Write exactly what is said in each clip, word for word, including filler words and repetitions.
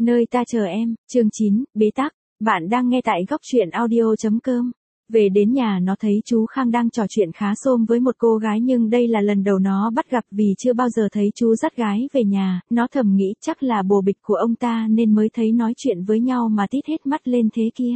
Nơi ta chờ em, chương chín, bế tắc. Bạn đang nghe tại góc truyện audio chấm com. Về đến nhà nó thấy chú Khang đang trò chuyện khá xôm với một cô gái, nhưng đây là lần đầu nó bắt gặp vì chưa bao giờ thấy chú dắt gái về nhà. Nó thầm nghĩ chắc là bồ bịch của ông ta nên mới thấy nói chuyện với nhau mà tít hết mắt lên thế kia.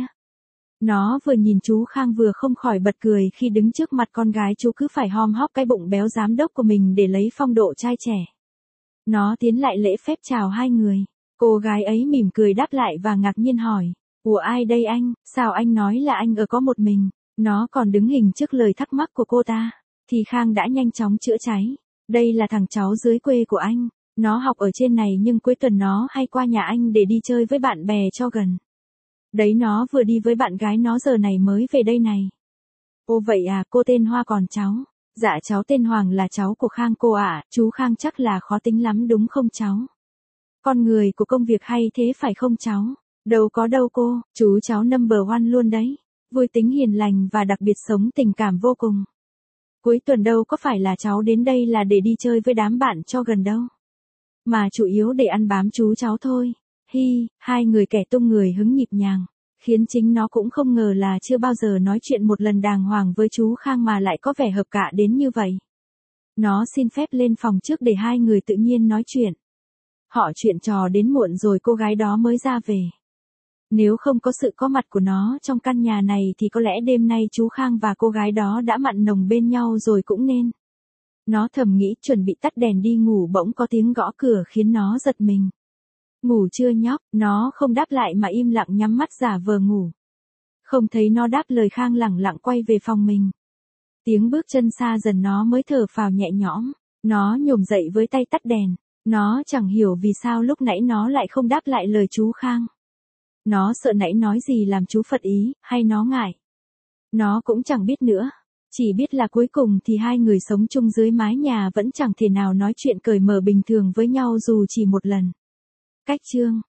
Nó vừa nhìn chú Khang vừa không khỏi bật cười khi đứng trước mặt con gái chú cứ phải hom hóp cái bụng béo giám đốc của mình để lấy phong độ trai trẻ. Nó tiến lại lễ phép chào hai người. Cô gái ấy mỉm cười đáp lại và ngạc nhiên hỏi, ủa ai đây anh, sao anh nói là anh ở có một mình? Nó còn đứng hình trước lời thắc mắc của cô ta, thì Khang đã nhanh chóng chữa cháy. Đây là thằng cháu dưới quê của anh, nó học ở trên này nhưng cuối tuần nó hay qua nhà anh để đi chơi với bạn bè cho gần. Đấy nó vừa đi với bạn gái nó giờ này mới về đây này. Ô vậy à, cô tên Hoa còn cháu? Dạ cháu tên Hoàng là cháu của Khang cô ạ, à, chú Khang chắc là khó tính lắm đúng không cháu? Con người của công việc hay thế phải không cháu? Đâu có đâu cô, chú cháu number one luôn đấy. Vui tính hiền lành và đặc biệt sống tình cảm vô cùng. Cuối tuần đâu có phải là cháu đến đây là để đi chơi với đám bạn cho gần đâu. Mà chủ yếu để ăn bám chú cháu thôi. Hi, hai người kẻ tung người hứng nhịp nhàng. Khiến chính nó cũng không ngờ là chưa bao giờ nói chuyện một lần đàng hoàng với chú Khang mà lại có vẻ hợp cạ đến như vậy. Nó xin phép lên phòng trước để hai người tự nhiên nói chuyện. Họ chuyện trò đến muộn rồi cô gái đó mới ra về. Nếu không có sự có mặt của nó trong căn nhà này thì có lẽ đêm nay chú Khang và cô gái đó đã mặn nồng bên nhau rồi cũng nên. Nó thầm nghĩ chuẩn bị tắt đèn đi ngủ, bỗng có tiếng gõ cửa khiến nó giật mình. Ngủ chưa nhóc? Nó không đáp lại mà im lặng nhắm mắt giả vờ ngủ. Không thấy nó đáp lời, Khang lẳng lặng quay về phòng mình. Tiếng bước chân xa dần nó mới thở phào nhẹ nhõm. Nó nhổm dậy với tay tắt đèn. Nó chẳng hiểu vì sao lúc nãy nó lại không đáp lại lời chú Khang. Nó sợ nãy nói gì làm chú phật ý, hay nó ngại. Nó cũng chẳng biết nữa. Chỉ biết là cuối cùng thì hai người sống chung dưới mái nhà vẫn chẳng thể nào nói chuyện cởi mở bình thường với nhau dù chỉ một lần. Cách chương